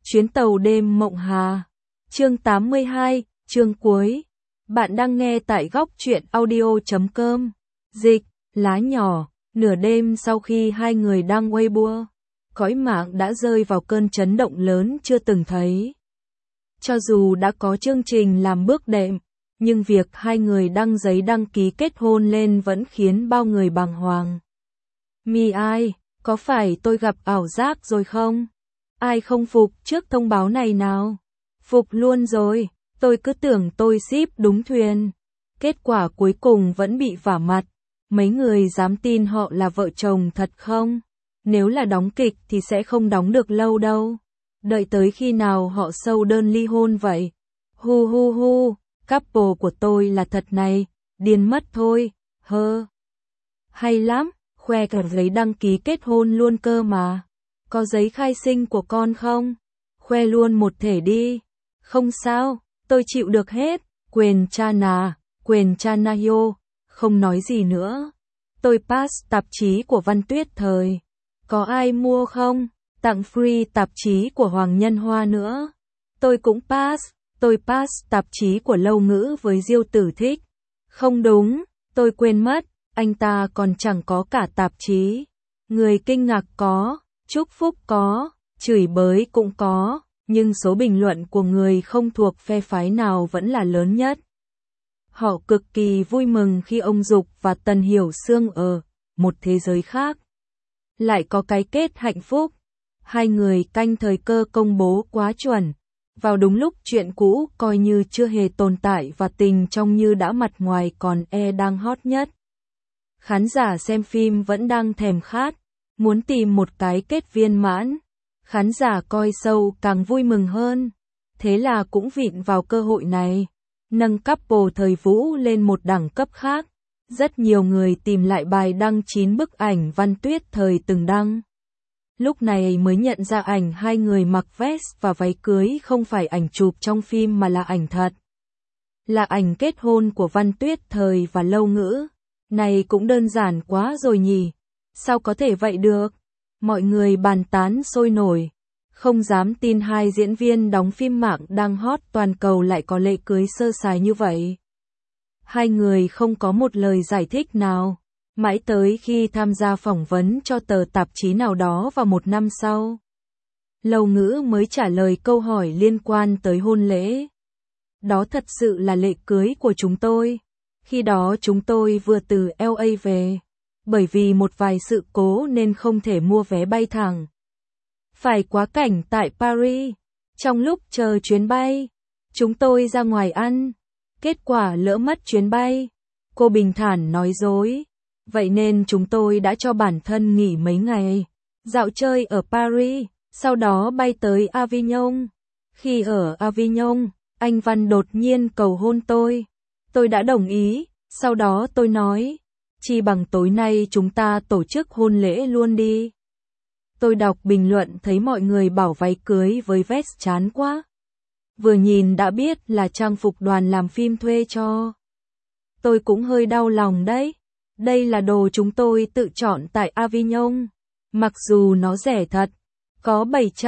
Chuyến tàu đêm Mộng Hà. Chương 82, chương cuối. Bạn đang nghe tại góc truyện audio.com. Dịch, lá nhỏ, nửa đêm sau khi hai người đang Weibo, cõi mạng đã rơi vào cơn chấn động lớn chưa từng thấy. Cho dù đã có chương trình làm bước đệm, nhưng việc hai người đăng giấy đăng ký kết hôn lên vẫn khiến bao người bàng hoàng. Mi ai, có phải tôi gặp ảo giác rồi không? Ai không phục trước thông báo này nào? Phục luôn rồi, tôi cứ tưởng tôi ship đúng thuyền. Kết quả cuối cùng vẫn bị vả mặt. Mấy người dám tin họ là vợ chồng thật không? Nếu là đóng kịch thì sẽ không đóng được lâu đâu. Đợi tới khi nào họ sâu đơn ly hôn vậy? Hu hu hu, couple của tôi là thật này, điên mất thôi, hơ. Hay lắm, khoe cả giấy đăng ký kết hôn luôn cơ mà. Có giấy khai sinh của con không? Khoe luôn một thể đi. Không sao, tôi chịu được hết. Quyền cha na yo, không nói gì nữa. Tôi pass tạp chí của Văn Tuyết Thời. Có ai mua không? Tặng free tạp chí của Hoàng Nhân Hoa nữa. Tôi cũng pass. Tôi pass tạp chí của Lâu Ngữ với Diêu Tử Thích. Không đúng, tôi quên mất, anh ta còn chẳng có cả tạp chí. Người kinh ngạc có, chúc phúc có, chửi bới cũng có, nhưng số bình luận của người không thuộc phe phái nào vẫn là lớn nhất. Họ cực kỳ vui mừng khi ông Dục và Tần Hiểu Sương ở một thế giới khác lại có cái kết hạnh phúc. Hai người canh thời cơ công bố quá chuẩn, vào đúng lúc chuyện cũ coi như chưa hề tồn tại và tình trong như đã mặt ngoài còn đang hot nhất. Khán giả xem phim vẫn đang thèm khát, muốn tìm một cái kết viên mãn. Khán giả coi show càng vui mừng hơn, thế là cũng vịn vào cơ hội này, nâng couple thời Vũ lên một đẳng cấp khác. Rất nhiều người tìm lại bài đăng 9 bức ảnh Văn Tuyết Thời từng đăng. Lúc này mới nhận ra ảnh hai người mặc vest và váy cưới không phải ảnh chụp trong phim mà là ảnh thật. Là ảnh kết hôn của Văn Tuyết Thời và Lâu Ngữ. Này cũng đơn giản quá rồi nhỉ? Sao có thể vậy được? Mọi người bàn tán sôi nổi. Không dám tin hai diễn viên đóng phim mạng đang hot toàn cầu lại có lễ cưới sơ sài như vậy. Hai người không có một lời giải thích nào. Mãi tới khi tham gia phỏng vấn cho tờ tạp chí nào đó vào một năm sau, Lâu Ngữ mới trả lời câu hỏi liên quan tới hôn lễ. Đó thật sự là lễ cưới của chúng tôi. Khi đó chúng tôi vừa từ LA về, bởi vì một vài sự cố nên không thể mua vé bay thẳng. Phải quá cảnh tại Paris. Trong lúc chờ chuyến bay, chúng tôi ra ngoài ăn. Kết quả lỡ mất chuyến bay. Cô bình thản nói dối. Vậy nên chúng tôi đã cho bản thân nghỉ mấy ngày, dạo chơi ở Paris, sau đó bay tới Avignon. Khi ở Avignon, anh Văn đột nhiên cầu hôn tôi. Tôi đã đồng ý, sau đó tôi nói, chi bằng tối nay chúng ta tổ chức hôn lễ luôn đi. Tôi đọc bình luận thấy mọi người bảo váy cưới với vest chán quá. Vừa nhìn đã biết là trang phục đoàn làm phim thuê cho. Tôi cũng hơi đau lòng đấy. Đây là đồ chúng tôi tự chọn tại Avignon. Mặc dù nó rẻ thật, có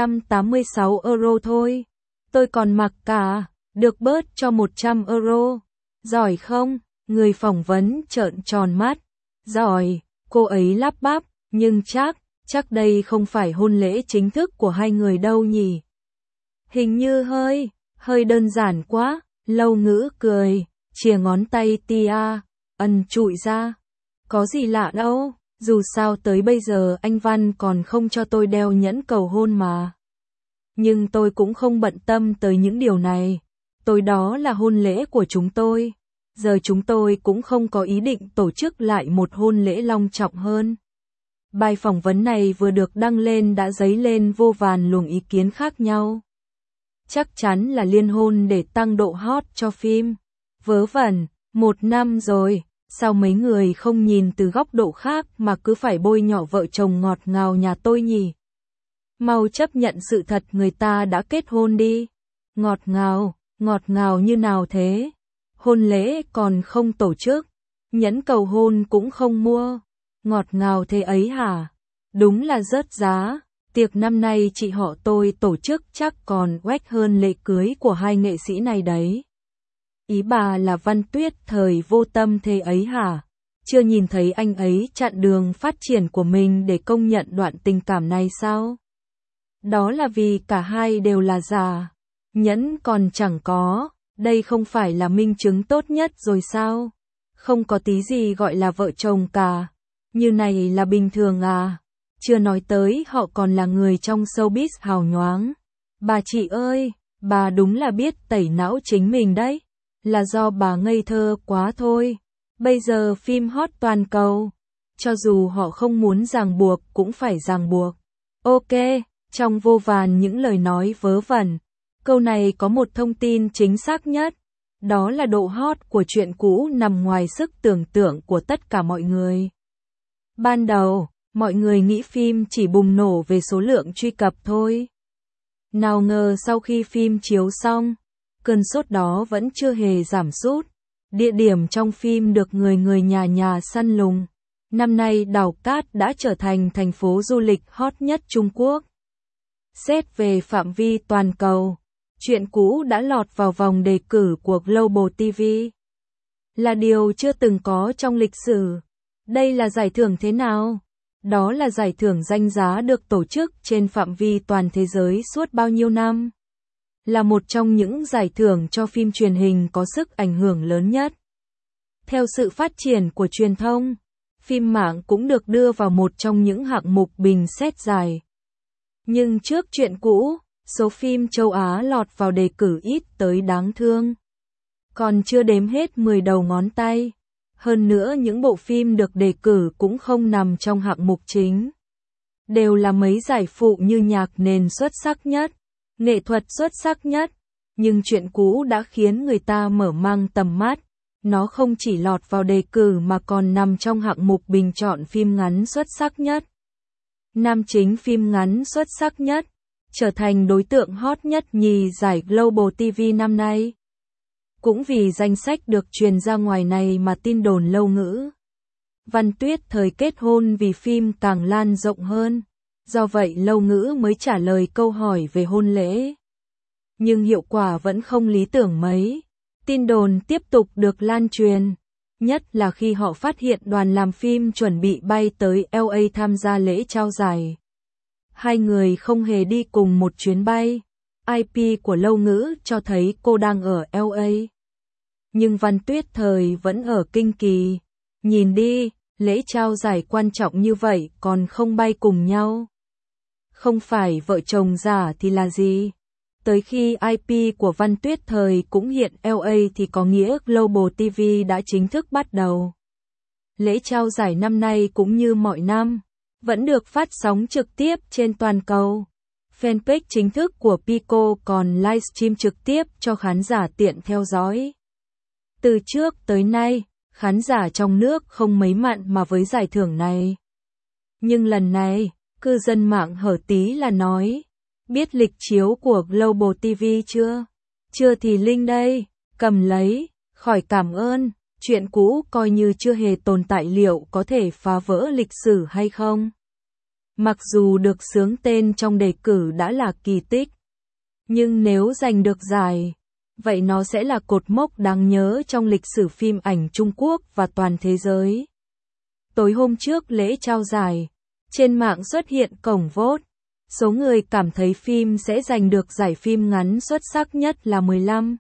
786 euro thôi. Tôi còn mặc cả, được bớt cho 100 euro. Giỏi không? Người phỏng vấn trợn tròn mắt. Giỏi, cô ấy lắp bắp, nhưng chắc đây không phải hôn lễ chính thức của hai người đâu nhỉ? Hình như hơi đơn giản quá. Lâu Ngữ cười, chìa ngón tay tia, ẩn trụi ra. Có gì lạ đâu, dù sao tới bây giờ anh Văn còn không cho tôi đeo nhẫn cầu hôn mà. Nhưng tôi cũng không bận tâm tới những điều này. Tối đó là hôn lễ của chúng tôi. Giờ chúng tôi cũng không có ý định tổ chức lại một hôn lễ long trọng hơn. Bài phỏng vấn này vừa được đăng lên đã dấy lên vô vàn luồng ý kiến khác nhau. Chắc chắn là liên hôn để tăng độ hot cho phim. Vớ vẩn, 1 năm rồi. Sao mấy người không nhìn từ góc độ khác mà cứ phải bôi nhọ vợ chồng ngọt ngào nhà tôi nhỉ? Mau chấp nhận sự thật người ta đã kết hôn đi. Ngọt ngào như nào thế? Hôn lễ còn không tổ chức, nhẫn cầu hôn cũng không mua. Ngọt ngào thế ấy hả? Đúng là rớt giá. Tiệc năm nay chị họ tôi tổ chức chắc còn oách hơn lễ cưới của hai nghệ sĩ này đấy. Ý bà là Văn Tuyết thời vô tâm thế ấy hả? Chưa nhìn thấy anh ấy chặn đường phát triển của mình để công nhận đoạn tình cảm này sao? Đó là vì cả hai đều là giả. Nhẫn còn chẳng có, đây không phải là minh chứng tốt nhất rồi sao? Không có tí gì gọi là vợ chồng cả. Như này là bình thường à? Chưa nói tới họ còn là người trong showbiz hào nhoáng. Bà chị ơi, bà đúng là biết tẩy não chính mình đấy. Là do bà ngây thơ quá thôi. Bây giờ phim hot toàn cầu. Cho dù họ không muốn ràng buộc cũng phải ràng buộc. Ok, trong vô vàn những lời nói vớ vẩn, câu này có một thông tin chính xác nhất. Đó là độ hot của chuyện cũ nằm ngoài sức tưởng tượng của tất cả mọi người. Ban đầu, mọi người nghĩ phim chỉ bùng nổ về số lượng truy cập thôi. Nào ngờ sau khi phim chiếu xong, cơn sốt đó vẫn chưa hề giảm sút. Địa điểm trong phim được người nhà nhà săn lùng. Năm nay Đào Cát đã trở thành thành phố du lịch hot nhất Trung Quốc. Xét về phạm vi toàn cầu, chuyện cũ đã lọt vào vòng đề cử của Global TV. Là điều chưa từng có trong lịch sử. Đây là giải thưởng thế nào? Đó là giải thưởng danh giá được tổ chức trên phạm vi toàn thế giới suốt bao nhiêu năm. Là một trong những giải thưởng cho phim truyền hình có sức ảnh hưởng lớn nhất. Theo sự phát triển của truyền thông, phim mạng cũng được đưa vào một trong những hạng mục bình xét giải. Nhưng trước chuyện cũ, số phim châu Á lọt vào đề cử ít tới đáng thương. Còn chưa đếm hết 10 đầu ngón tay. Hơn nữa những bộ phim được đề cử cũng không nằm trong hạng mục chính. Đều là mấy giải phụ như nhạc nền xuất sắc nhất, nghệ thuật xuất sắc nhất. Nhưng chuyện cũ đã khiến người ta mở mang tầm mắt. Nó không chỉ lọt vào đề cử mà còn nằm trong hạng mục bình chọn phim ngắn xuất sắc nhất. Nam chính phim ngắn xuất sắc nhất, trở thành đối tượng hot nhất nhì giải Global TV năm nay. Cũng vì danh sách được truyền ra ngoài này mà tin đồn lâu ngữ. Văn Tuyết thời kết hôn vì phim càng lan rộng hơn. Do vậy lâu ngữ mới trả lời câu hỏi về hôn lễ. Nhưng hiệu quả vẫn không lý tưởng mấy. Tin đồn tiếp tục được lan truyền. Nhất là khi họ phát hiện đoàn làm phim chuẩn bị bay tới LA tham gia lễ trao giải. Hai người không hề đi cùng một chuyến bay. IP của lâu ngữ cho thấy cô đang ở LA. Nhưng Văn Tuyết thời vẫn ở Kinh Kỳ. Nhìn đi, lễ trao giải quan trọng như vậy còn không bay cùng nhau. Không phải vợ chồng giả thì là gì? Tới khi IP của Văn Tuyết thời cũng hiện LA thì có nghĩa Global TV đã chính thức bắt đầu. Lễ trao giải năm nay cũng như mọi năm, vẫn được phát sóng trực tiếp trên toàn cầu. Fanpage chính thức của Pico còn livestream trực tiếp cho khán giả tiện theo dõi. Từ trước tới nay, khán giả trong nước không mấy mặn mà với giải thưởng này. Nhưng lần này, cư dân mạng hở tí là nói, biết lịch chiếu của Global TV chưa? Chưa thì link đây, cầm lấy, khỏi cảm ơn, chuyện cũ coi như chưa hề tồn tại liệu có thể phá vỡ lịch sử hay không? Mặc dù được xướng tên trong đề cử đã là kỳ tích, nhưng nếu giành được giải, vậy nó sẽ là cột mốc đáng nhớ trong lịch sử phim ảnh Trung Quốc và toàn thế giới. Tối hôm trước lễ trao giải, trên mạng xuất hiện cổng vote. Số người cảm thấy phim sẽ giành được giải phim ngắn xuất sắc nhất là 15.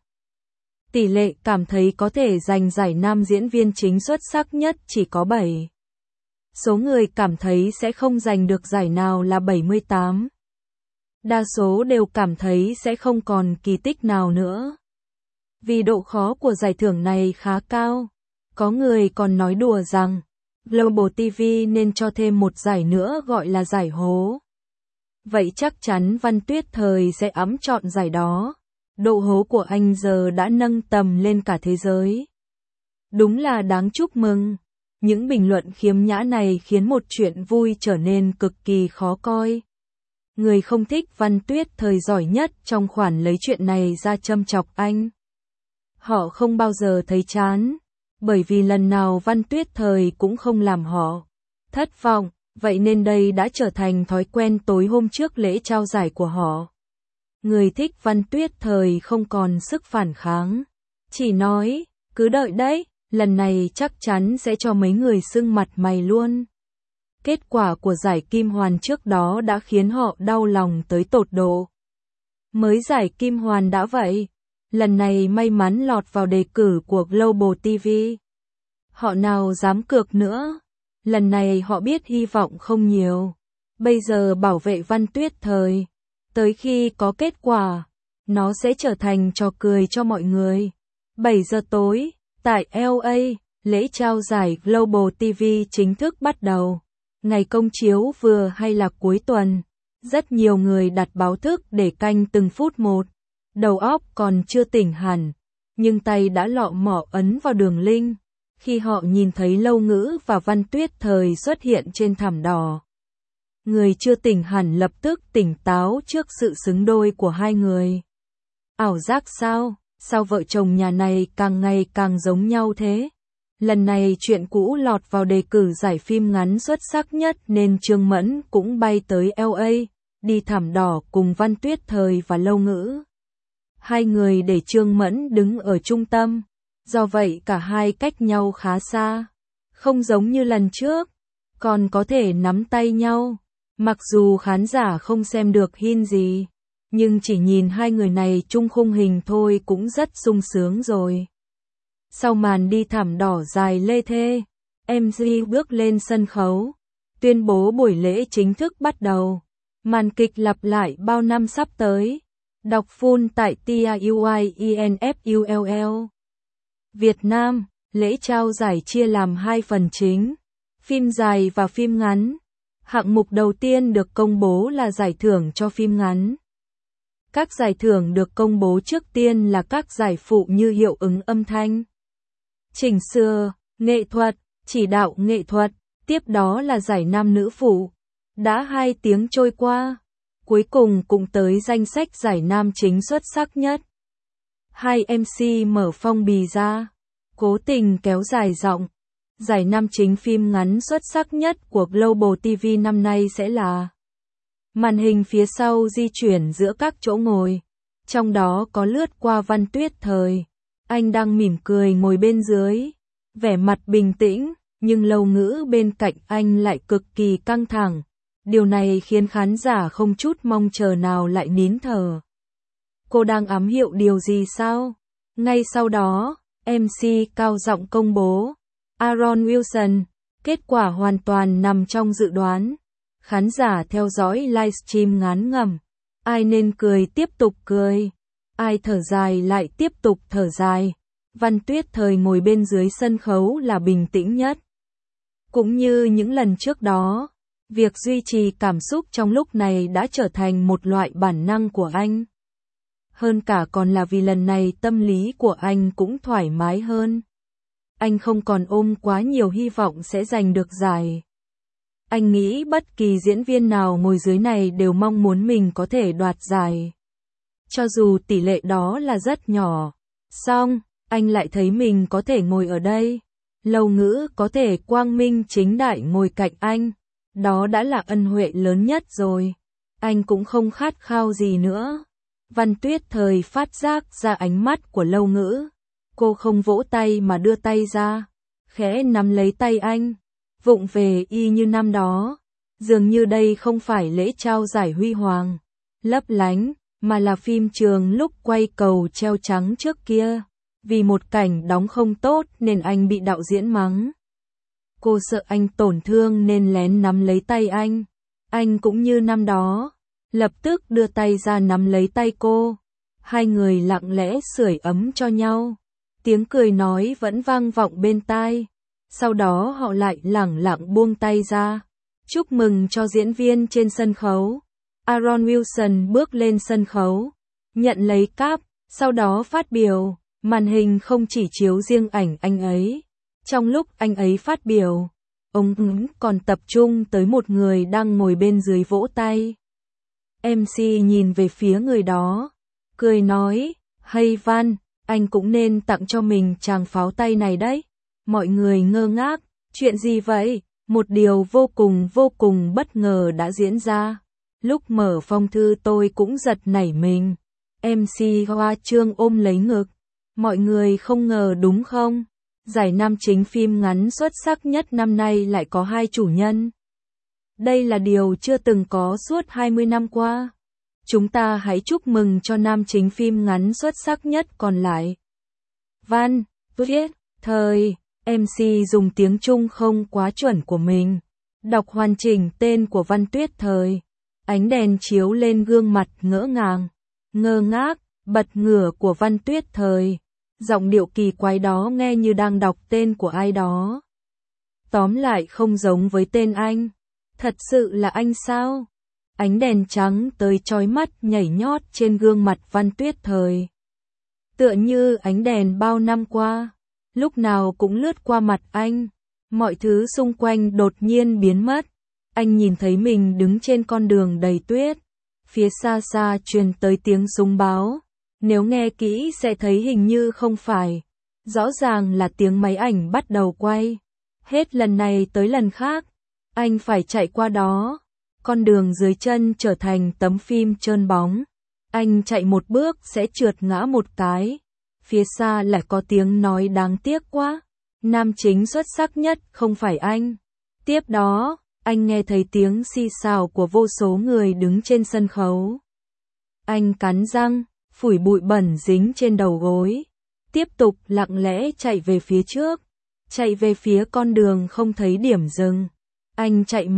Tỷ lệ cảm thấy có thể giành giải nam diễn viên chính xuất sắc nhất chỉ có 7. Số người cảm thấy sẽ không giành được giải nào là 78. Đa số đều cảm thấy sẽ không còn kỳ tích nào nữa. Vì độ khó của giải thưởng này khá cao, có người còn nói đùa rằng Global TV nên cho thêm một giải nữa gọi là giải hố. Vậy chắc chắn Văn Tuyết thời sẽ ẵm trọn giải đó. Độ hố của anh giờ đã nâng tầm lên cả thế giới. Đúng là đáng chúc mừng. Những bình luận khiếm nhã này khiến một chuyện vui trở nên cực kỳ khó coi. Người không thích Văn Tuyết thời giỏi nhất trong khoản lấy chuyện này ra châm chọc anh. Họ không bao giờ thấy chán, bởi vì lần nào Văn Tuyết thời cũng không làm họ thất vọng. vậy nên đây đã trở thành thói quen tối hôm trước lễ trao giải của họ. Người thích Văn Tuyết Thời không còn sức phản kháng, chỉ nói, cứ đợi đấy, lần này chắc chắn sẽ cho mấy người sưng mặt mày luôn. Kết quả của giải Kim Hoàn trước đó đã khiến họ đau lòng tới tột độ. Mới giải Kim Hoàn đã vậy, lần này may mắn lọt vào đề cử của Global TV. Họ nào dám cược nữa, lần này họ biết hy vọng không nhiều. Bây giờ bảo vệ Văn Tuyết Thời, tới khi có kết quả, nó sẽ trở thành trò cười cho mọi người. 7 giờ tối, tại LA, lễ trao giải Global TV chính thức bắt đầu. Ngày công chiếu vừa hay là cuối tuần, rất nhiều người đặt báo thức để canh từng phút một. Đầu óc còn chưa tỉnh hẳn, nhưng tay đã lọ mọ ấn vào đường link. Khi họ nhìn thấy Lâu Ngữ và Văn Tuyết Thời xuất hiện trên thảm đỏ, người chưa tỉnh hẳn lập tức tỉnh táo trước sự xứng đôi của hai người. Ảo giác sao? Sao vợ chồng nhà này càng ngày càng giống nhau thế? Lần này chuyện cũ lọt vào đề cử giải phim ngắn xuất sắc nhất nên Trương Mẫn cũng bay tới LA, đi thảm đỏ cùng Văn Tuyết Thời và Lâu Ngữ. Hai người để Trương Mẫn đứng ở trung tâm, do vậy cả hai cách nhau khá xa. Không giống như lần trước, còn có thể nắm tay nhau. Mặc dù khán giả không xem được hin gì, nhưng chỉ nhìn hai người này chung khung hình thôi cũng rất sung sướng rồi. Sau màn đi thảm đỏ dài lê thê, MC bước lên sân khấu, tuyên bố buổi lễ chính thức bắt đầu. Màn kịch lặp lại bao năm sắp tới. Đọc full tại TIUIENFULL. Việt Nam, lễ trao giải chia làm 2 phần chính, phim dài và phim ngắn. Hạng mục đầu tiên được công bố là giải thưởng cho phim ngắn. Các giải thưởng được công bố trước tiên là các giải phụ như hiệu ứng âm thanh, chỉnh sửa, nghệ thuật, chỉ đạo nghệ thuật, tiếp đó là giải nam nữ phụ. Đã 2 tiếng trôi qua, cuối cùng cũng tới danh sách giải nam chính xuất sắc nhất. Hai MC mở phong bì ra, cố tình kéo dài giọng. Giải nam chính phim ngắn xuất sắc nhất của Global TV năm nay sẽ là. Màn hình phía sau di chuyển giữa các chỗ ngồi, trong đó có lướt qua Văn Tuyết Thời. Anh đang mỉm cười ngồi bên dưới, vẻ mặt bình tĩnh, nhưng Lâu Ngữ bên cạnh anh lại cực kỳ căng thẳng. Điều này khiến khán giả không chút mong chờ nào lại nín thở. Cô đang ám hiệu điều gì sao? Ngay sau đó, MC cao giọng công bố. Aaron Wilson, kết quả hoàn toàn nằm trong dự đoán. Khán giả theo dõi livestream ngán ngẩm. Ai nên cười tiếp tục cười. Ai thở dài lại tiếp tục thở dài. Văn Tuyết Thời ngồi bên dưới sân khấu là bình tĩnh nhất. Cũng như những lần trước đó, việc duy trì cảm xúc trong lúc này đã trở thành một loại bản năng của anh. Hơn cả còn là vì lần này tâm lý của anh cũng thoải mái hơn. Anh không còn ôm quá nhiều hy vọng sẽ giành được giải. Anh nghĩ bất kỳ diễn viên nào ngồi dưới này đều mong muốn mình có thể đoạt giải. Cho dù tỷ lệ đó là rất nhỏ. Xong, anh lại thấy mình có thể ngồi ở đây. Lâu Ngữ có thể quang minh chính đại ngồi cạnh anh. Đó đã là ân huệ lớn nhất rồi. Anh cũng không khát khao gì nữa. Văn Tuyết Thời phát giác ra ánh mắt của Lâu Ngữ. Cô không vỗ tay mà đưa tay ra, khẽ nắm lấy tay anh, vụng về y như năm đó. Dường như đây không phải lễ trao giải huy hoàng, lấp lánh, mà là phim trường lúc quay cầu treo trắng trước kia. Vì một cảnh đóng không tốt nên anh bị đạo diễn mắng. Cô sợ anh tổn thương nên lén nắm lấy tay anh. Anh cũng như năm đó, lập tức đưa tay ra nắm lấy tay cô. Hai người lặng lẽ sưởi ấm cho nhau. Tiếng cười nói vẫn vang vọng bên tai. Sau đó họ lại lẳng lặng buông tay ra. Chúc mừng cho diễn viên trên sân khấu. Aaron Wilson bước lên sân khấu, nhận lấy cáp, sau đó phát biểu. Màn hình không chỉ chiếu riêng ảnh anh ấy. Trong lúc anh ấy phát biểu, ông còn tập trung tới một người đang ngồi bên dưới vỗ tay. MC nhìn về phía người đó, cười nói, hay Văn, anh cũng nên tặng cho mình tràng pháo tay này đấy. Mọi người ngơ ngác, chuyện gì vậy? Một điều vô cùng bất ngờ đã diễn ra. Lúc mở phong thư tôi cũng giật nảy mình. MC Hoa Trương ôm lấy ngực. Mọi người không ngờ đúng không? Giải nam chính phim ngắn xuất sắc nhất năm nay lại có hai chủ nhân. Đây là điều chưa từng có suốt 20 năm qua. Chúng ta hãy chúc mừng cho nam chính phim ngắn xuất sắc nhất còn lại. Văn Tuyết Thời. MC dùng tiếng Trung không quá chuẩn của mình. Đọc hoàn chỉnh tên của Văn Tuyết Thời. Ánh đèn chiếu lên gương mặt ngỡ ngàng, ngơ ngác, bật ngửa của Văn Tuyết Thời. Giọng điệu kỳ quái đó nghe như đang đọc tên của ai đó. Tóm lại không giống với tên anh. Thật sự là anh sao? Ánh đèn trắng tới chói mắt nhảy nhót trên gương mặt Văn Tuyết Thời. Tựa như ánh đèn bao năm qua, lúc nào cũng lướt qua mặt anh. Mọi thứ xung quanh đột nhiên biến mất. Anh nhìn thấy mình đứng trên con đường đầy tuyết. Phía xa xa truyền tới tiếng súng báo. Nếu nghe kỹ sẽ thấy hình như không phải. Rõ ràng là tiếng máy ảnh bắt đầu quay. Hết lần này tới lần khác, anh phải chạy qua đó. Con đường dưới chân trở thành tấm phim trơn bóng. Anh chạy một bước sẽ trượt ngã một cái. Phía xa lại có tiếng nói đáng tiếc quá. Nam chính xuất sắc nhất không phải anh. Tiếp đó, anh nghe thấy tiếng xì xào của vô số người đứng trên sân khấu. Anh cắn răng, phủi bụi bẩn dính trên đầu gối. Tiếp tục lặng lẽ chạy về phía trước. Chạy về phía con đường không thấy điểm dừng. Anh chạy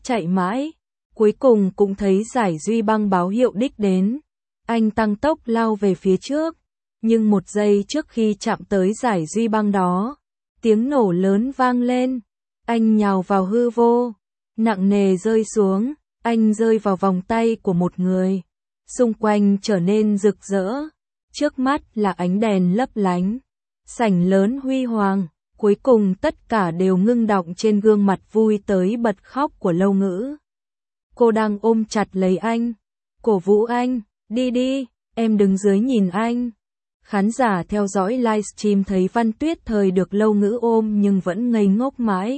mãi. Cuối cùng cũng thấy giải duy băng báo hiệu đích đến. Anh tăng tốc lao về phía trước. Nhưng một giây trước khi chạm tới giải duy băng đó, tiếng nổ lớn vang lên. Anh nhào vào hư vô. Nặng nề rơi xuống. Anh rơi vào vòng tay của một người. Xung quanh trở nên rực rỡ. Trước mắt là ánh đèn lấp lánh. Sảnh lớn huy hoàng. Cuối cùng tất cả đều ngưng đọng trên gương mặt vui tới bật khóc của Lâu Ngữ. Cô đang ôm chặt lấy anh. Cổ vũ anh. Đi đi, em đứng dưới nhìn anh. Khán giả theo dõi livestream thấy Văn Tuyết Thời được Lâu Ngữ ôm nhưng vẫn ngây ngốc mãi.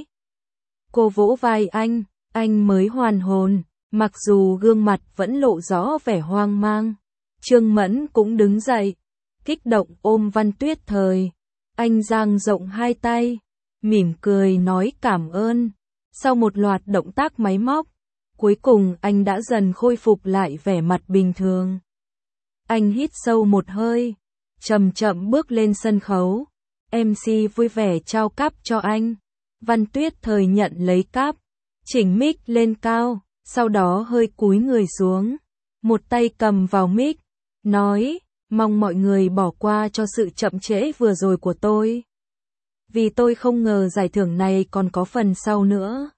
Cô vỗ vai anh mới hoàn hồn, mặc dù gương mặt vẫn lộ rõ vẻ hoang mang. Trương Mẫn cũng đứng dậy, kích động ôm Văn Tuyết Thời. Anh dang rộng hai tay, mỉm cười nói cảm ơn. Sau một loạt động tác máy móc, cuối cùng anh đã dần khôi phục lại vẻ mặt bình thường. Anh hít sâu một hơi, chậm chậm bước lên sân khấu. MC vui vẻ trao cáp cho anh. Văn Tuyết Thời nhận lấy cáp, chỉnh mic lên cao, sau đó hơi cúi người xuống, một tay cầm vào mic, nói, mong mọi người bỏ qua cho sự chậm trễ vừa rồi của tôi. Vì tôi không ngờ giải thưởng này còn có phần sau nữa.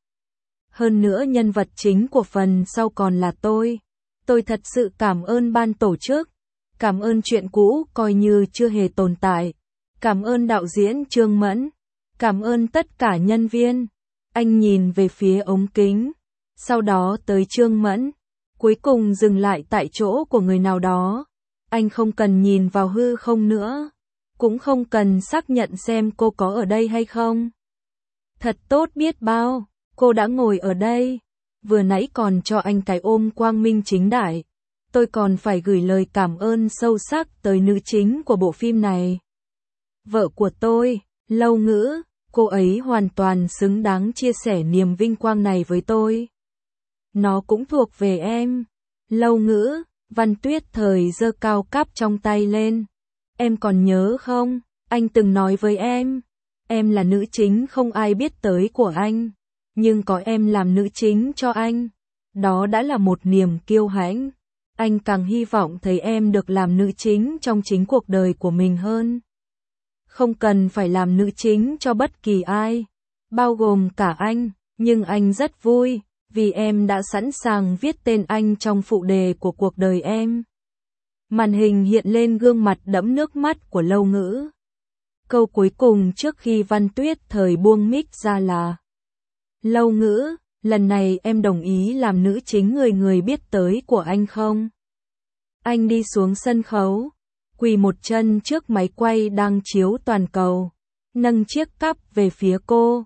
Hơn nữa nhân vật chính của phần sau còn là tôi. Tôi thật sự cảm ơn ban tổ chức. Cảm ơn chuyện cũ coi như chưa hề tồn tại. Cảm ơn đạo diễn Trương Mẫn. Cảm ơn tất cả nhân viên. Anh nhìn về phía ống kính. Sau đó tới Trương Mẫn. Cuối cùng dừng lại tại chỗ của người nào đó. Anh không cần nhìn vào hư không nữa. Cũng không cần xác nhận xem cô có ở đây hay không. Thật tốt biết bao. Cô đã ngồi ở đây. Vừa nãy còn cho anh cái ôm quang minh chính đại. Tôi còn phải gửi lời cảm ơn sâu sắc tới nữ chính của bộ phim này. Vợ của tôi, Lâu Ngữ, cô ấy hoàn toàn xứng đáng chia sẻ niềm vinh quang này với tôi. Nó cũng thuộc về em. Lâu Ngữ, Văn Tuyết Thời giơ cao cáp trong tay lên. Em còn nhớ không, anh từng nói với em là nữ chính không ai biết tới của anh. Nhưng có em làm nữ chính cho anh. Đó đã là một niềm kiêu hãnh. Anh càng hy vọng thấy em được làm nữ chính trong chính cuộc đời của mình hơn. Không cần phải làm nữ chính cho bất kỳ ai, bao gồm cả anh, nhưng anh rất vui, vì em đã sẵn sàng viết tên anh trong phụ đề của cuộc đời em. Màn hình hiện lên gương mặt đẫm nước mắt của Lâu Ngữ. Câu cuối cùng trước khi Văn Tuyết Thời buông mic ra là: Lâu Ngữ, lần này em đồng ý làm nữ chính người biết tới của anh không? Anh đi xuống sân khấu, quỳ một chân trước máy quay đang chiếu toàn cầu, nâng chiếc cắp về phía cô.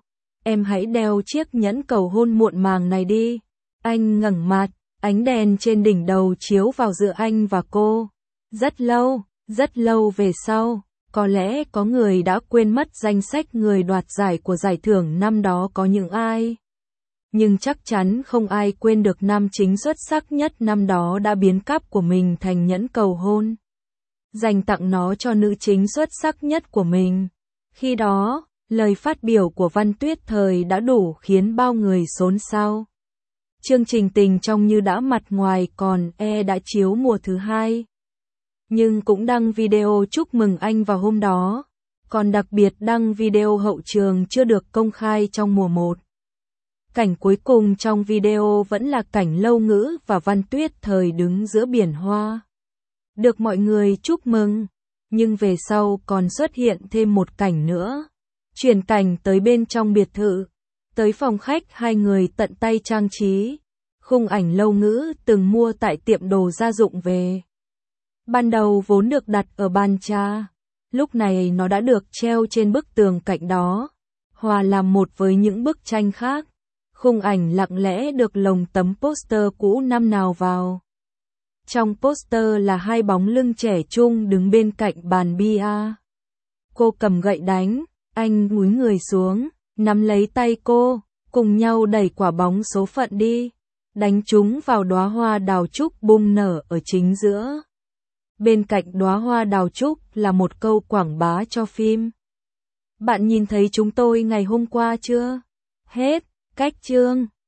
em hãy đeo chiếc nhẫn cầu hôn muộn màng này đi. Anh ngẩng mặt, ánh đèn trên đỉnh đầu chiếu vào giữa anh và cô. Rất lâu về sau, có lẽ có người đã quên mất danh sách người đoạt giải của giải thưởng năm đó có những ai. Nhưng chắc chắn không ai quên được nam chính xuất sắc nhất năm đó đã biến cắp của mình thành nhẫn cầu hôn, dành tặng nó cho nữ chính xuất sắc nhất của mình. Khi đó, lời phát biểu của Văn Tuyết Thời đã đủ khiến bao người xôn xao. Chương trình Tình Trong Như Đã mặt ngoài còn đã chiếu mùa thứ 2. Nhưng cũng đăng video chúc mừng anh vào hôm đó, còn đặc biệt đăng video hậu trường chưa được công khai trong mùa 1. Cảnh cuối cùng trong video vẫn là cảnh Lâu Ngữ và Văn Tuyết Thời đứng giữa biển hoa. Được mọi người chúc mừng, nhưng về sau còn xuất hiện thêm một cảnh nữa. Chuyển cảnh tới bên trong biệt thự, tới phòng khách hai người tận tay trang trí. Khung ảnh Lâu Ngữ từng mua tại tiệm đồ gia dụng về. Ban đầu vốn được đặt ở bàn trà, lúc này nó đã được treo trên bức tường cạnh đó, hòa làm một với những bức tranh khác. Khung ảnh lặng lẽ được lồng tấm poster cũ năm nào vào. Trong poster là hai bóng lưng trẻ trung đứng bên cạnh bàn bia. Cô cầm gậy đánh, anh cúi người xuống, nắm lấy tay cô, cùng nhau đẩy quả bóng số phận đi, đánh chúng vào đóa hoa đào trúc bung nở ở chính giữa. Bên cạnh đóa hoa đào trúc là một câu quảng bá cho phim. Bạn nhìn thấy chúng tôi ngày hôm qua chưa? Hết. Cách chương